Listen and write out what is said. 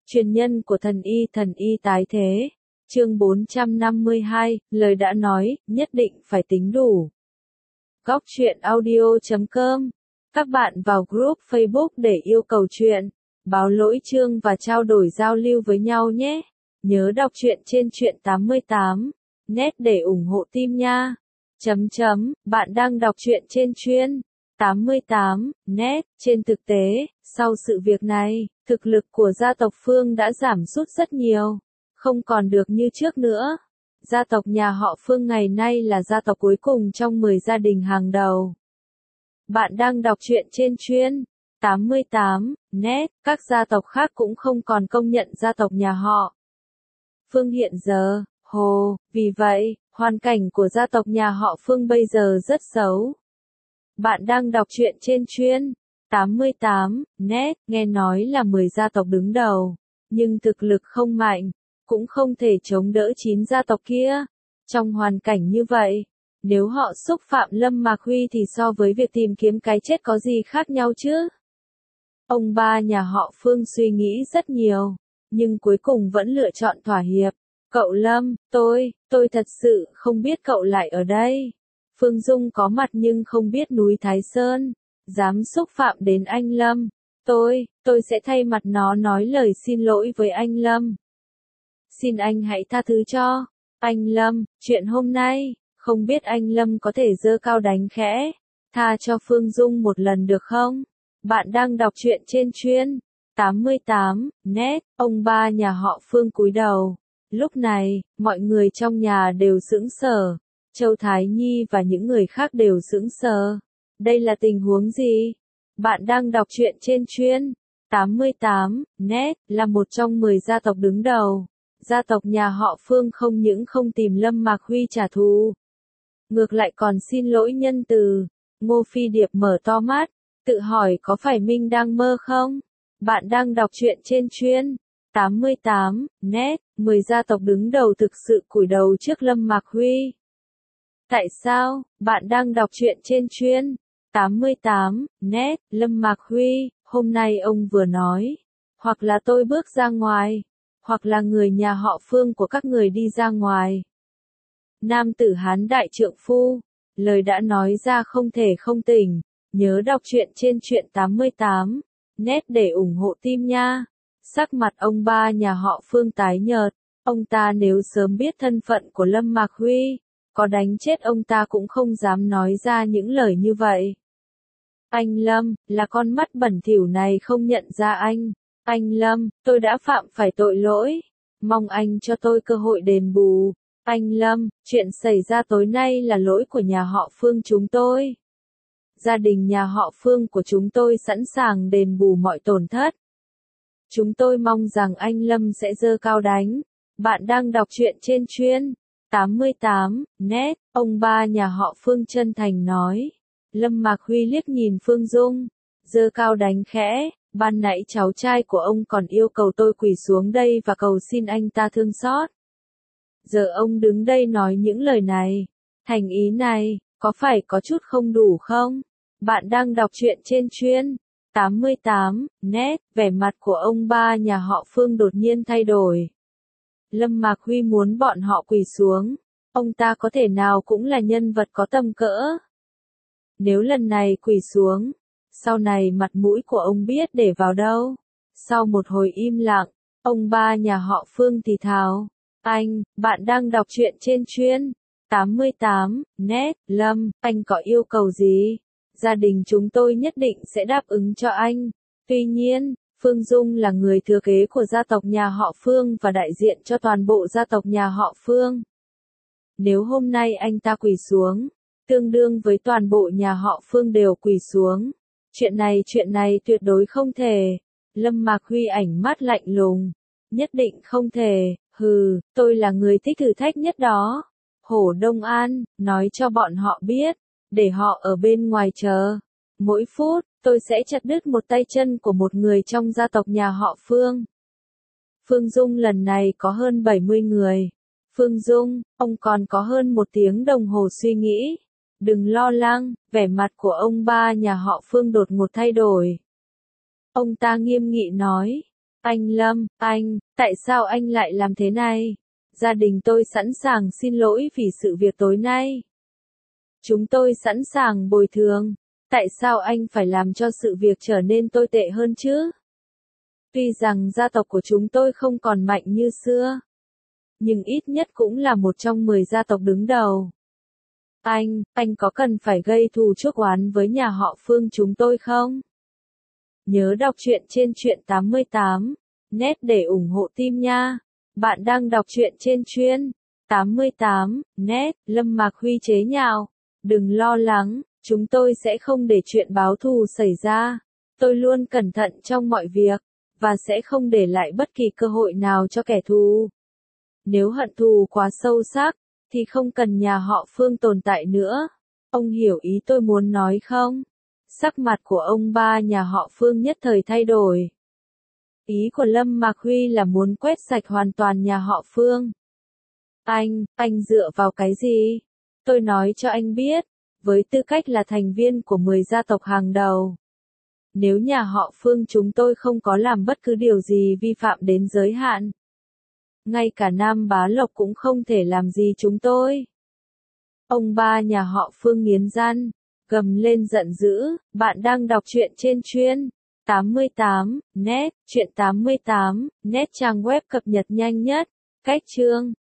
Truyền nhân của thần y tái thế. Chương 452, lời đã nói, nhất định phải tính đủ. Góc truyện audio.com. Các bạn vào group Facebook để yêu cầu truyện, báo lỗi chương và trao đổi giao lưu với nhau nhé. Nhớ đọc truyện trên truyện 88 net để ủng hộ team nha. Bạn đang đọc truyện trên truyện 88 net. Trên thực tế, sau sự việc này, thực lực của gia tộc Phương đã giảm sút rất nhiều, không còn được như trước nữa. Gia tộc nhà họ Phương ngày nay là gia tộc cuối cùng trong 10 gia đình hàng đầu. Bạn đang đọc truyện trên truyện 88 net. Các gia tộc khác cũng không còn công nhận gia tộc nhà họ Phương hiện giờ. Vì vậy, hoàn cảnh của gia tộc nhà họ Phương bây giờ rất xấu. Bạn đang đọc truyện trên truyện 88 net. Nghe nói là 10 gia tộc đứng đầu, nhưng thực lực không mạnh, cũng không thể chống đỡ 9 gia tộc kia. Trong hoàn cảnh như vậy, nếu họ xúc phạm Lâm Mạc Huy thì so với việc tìm kiếm cái chết có gì khác nhau chứ? Ông ba nhà họ Phương suy nghĩ rất nhiều, nhưng cuối cùng vẫn lựa chọn thỏa hiệp. Cậu Lâm, tôi thật sự không biết cậu lại ở đây. Phương Dung có mặt nhưng không biết núi Thái Sơn, dám xúc phạm đến anh Lâm. Tôi sẽ thay mặt nó nói lời xin lỗi với anh Lâm. Xin anh hãy tha thứ cho anh Lâm, chuyện hôm nay, không biết anh Lâm có thể giơ cao đánh khẽ, tha cho Phương Dung một lần được không? Bạn đang đọc truyện trên truyện 88 net. Ông ba nhà họ Phương cúi đầu. Lúc này, mọi người trong nhà đều sững sờ. Châu Thái Nhi và những người khác đều sững sờ. Đây là tình huống gì? Bạn đang đọc truyện trên truyện 88 net, là một trong 10 gia tộc đứng đầu. Gia tộc nhà họ Phương không những không tìm Lâm Mạc Huy trả thù, ngược lại còn xin lỗi nhân từ. Ngô Phi Điệp mở to mắt, tự hỏi có phải mình đang mơ không? Bạn đang đọc truyện trên truyện 88 net. 10 gia tộc đứng đầu thực sự cúi đầu trước Lâm Mạc Huy. Tại sao? Bạn đang đọc truyện trên truyện 88 net. Lâm Mạc Huy, hôm nay ông vừa nói, hoặc là tôi bước ra ngoài, hoặc là người nhà họ Phương của các người đi ra ngoài. Nam tử Hán đại trượng phu, lời đã nói ra không thể không tỉnh. Nhớ đọc truyện trên truyện 88 net để ủng hộ team nha. Sắc mặt ông ba nhà họ Phương tái nhợt. Ông ta nếu sớm biết thân phận của Lâm Mạc Huy, có đánh chết ông ta cũng không dám nói ra những lời như vậy. Anh Lâm, là con mắt bẩn thỉu này không nhận ra anh. Anh Lâm, tôi đã phạm phải tội lỗi. Mong anh cho tôi cơ hội đền bù. Anh Lâm, chuyện xảy ra tối nay là lỗi của nhà họ Phương chúng tôi. Gia đình nhà họ Phương của chúng tôi sẵn sàng đền bù mọi tổn thất. Chúng tôi mong rằng anh Lâm sẽ giơ cao đánh. Bạn đang đọc truyện trên truyện 88 net. Ông ba nhà họ Phương chân thành nói. Lâm Mạc Huy liếc nhìn Phương Dung, giơ cao đánh khẽ. Ban nãy cháu trai của ông còn yêu cầu tôi quỳ xuống đây và cầu xin anh ta thương xót. Giờ ông đứng đây nói những lời này, thành ý này, có phải có chút không đủ không? Bạn đang đọc truyện trên truyện 88 net. Vẻ mặt của ông ba nhà họ Phương đột nhiên thay đổi. Lâm Mạc Huy muốn bọn họ quỳ xuống. Ông ta có thể nào cũng là nhân vật có tầm cỡ. Nếu lần này quỳ xuống, sau này mặt mũi của ông biết để vào đâu? Sau một hồi im lặng, ông ba nhà họ Phương thì thào. Bạn đang đọc truyện trên truyện 88 net. Lâm, anh có yêu cầu gì? Gia đình chúng tôi nhất định sẽ đáp ứng cho anh. Tuy nhiên, Phương Dung là người thừa kế của gia tộc nhà họ Phương và đại diện cho toàn bộ gia tộc nhà họ Phương. Nếu hôm nay anh ta quỳ xuống, tương đương với toàn bộ nhà họ Phương đều quỳ xuống. Chuyện này tuyệt đối không thể. Lâm Mạc Huy ánh mắt lạnh lùng. Nhất định không thể. Tôi là người thích thử thách nhất đó. Hổ Đông An, nói cho bọn họ biết, để họ ở bên ngoài chờ. Mỗi phút, tôi sẽ chặt đứt một tay chân của một người trong gia tộc nhà họ Phương. Phương Dung lần này có hơn 70 người. Phương Dung, ông còn có hơn 1 tiếng đồng hồ suy nghĩ. Đừng lo lắng, vẻ mặt của ông ba nhà họ Phương đột ngột thay đổi. Ông ta nghiêm nghị nói, Anh Lâm, tại sao anh lại làm thế này? Gia đình tôi sẵn sàng xin lỗi vì sự việc tối nay. Chúng tôi sẵn sàng bồi thường. Tại sao anh phải làm cho sự việc trở nên tồi tệ hơn chứ? Tuy rằng gia tộc của chúng tôi không còn mạnh như xưa, nhưng ít nhất cũng là một trong 10 gia tộc đứng đầu. Anh có cần phải gây thù chuốc oán với nhà họ Phương chúng tôi không? Nhớ đọc truyện trên truyện 88 net để ủng hộ team nha. Bạn đang đọc truyện trên truyện 88 net. Lâm Mạc Huy chế nhạo. Đừng lo lắng, chúng tôi sẽ không để chuyện báo thù xảy ra. Tôi luôn cẩn thận trong mọi việc, và sẽ không để lại bất kỳ cơ hội nào cho kẻ thù. Nếu hận thù quá sâu sắc, thì không cần nhà họ Phương tồn tại nữa. Ông hiểu ý tôi muốn nói không? Sắc mặt của ông ba nhà họ Phương nhất thời thay đổi. Ý của Lâm Mạc Huy là muốn quét sạch hoàn toàn nhà họ Phương. Anh dựa vào cái gì? Tôi nói cho anh biết, với tư cách là thành viên của 10 gia tộc hàng đầu. Nếu nhà họ Phương chúng tôi không có làm bất cứ điều gì vi phạm đến giới hạn, ngay cả Nam Bá Lộc cũng không thể làm gì chúng tôi. Ông ba nhà họ Phương nghiến răng, gầm lên giận dữ. Bạn đang đọc truyện trên truyện 88 net, truyện 88 net trang web cập nhật nhanh nhất, cách chương.